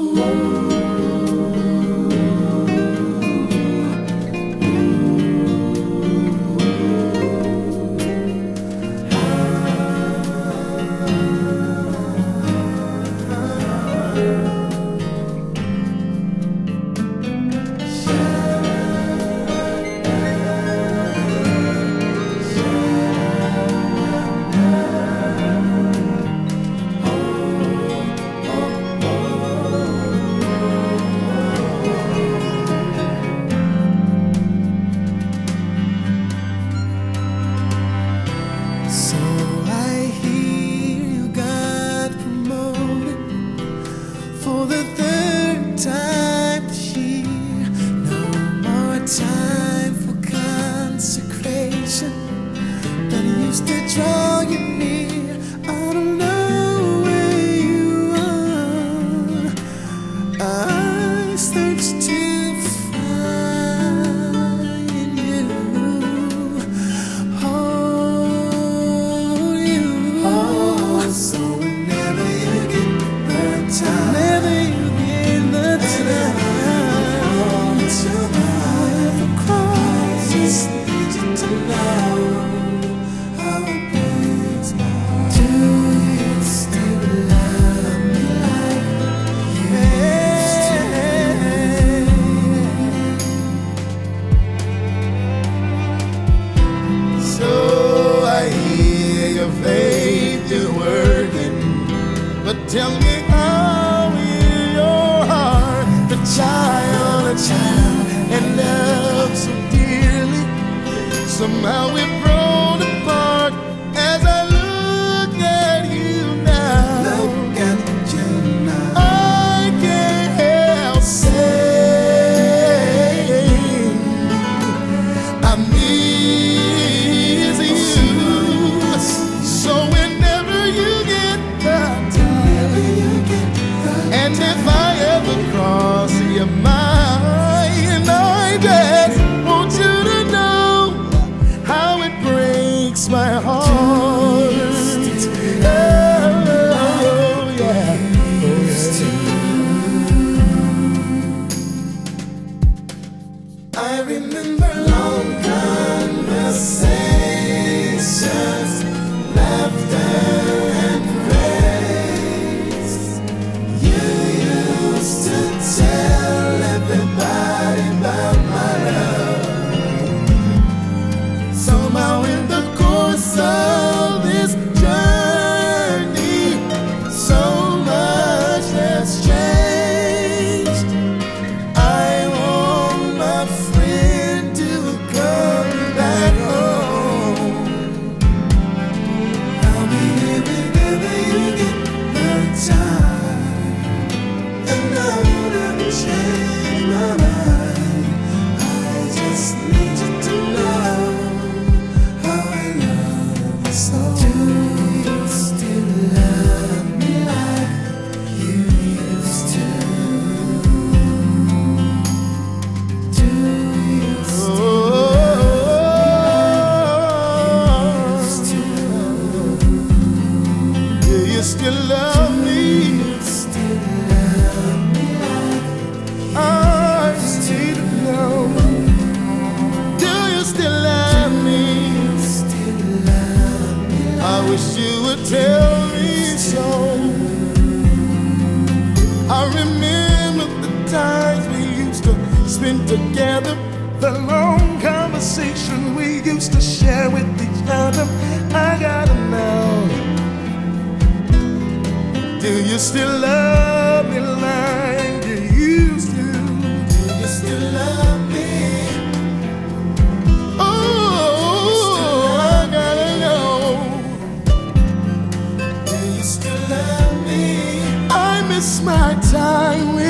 So I hear you got promoted for the third time this year. No more time for consecration that used to draw you near. I don't know where you are. I searched to find you. So whenever you get the time, whenever you get the time, it's your life across. I just need you to know how it breaks my heart. Do you still love me like you used to? So I hear your faith, your word, but tell me how in your heart the child, and love so dearly. Somehow we've grown apart as I look at you now. Look at you now. I can't help saying I miss you. So whenever you get the time, and if I ever cross your mind, I just want you to know how it breaks my heart. Oh, yeah. I remember long conversations, laughter and praise. You used to tell everybody about my love. Somehow in the course of this journey, so much has changed. I want my friend to come back home. I'll be here whenever you get the time, and I won't ever change my mind. I just need you to know how I love you so. Do you still love me like you used to? Do you still love me? I need to know. Do you still love me? I wish you would tell me so. I remember the times we used to spend together, the long conversation we used to share with each other. I gotta know, do you still love me like you used to? Do you still love me? Oh, I gotta know. Do you still love me? I miss my time with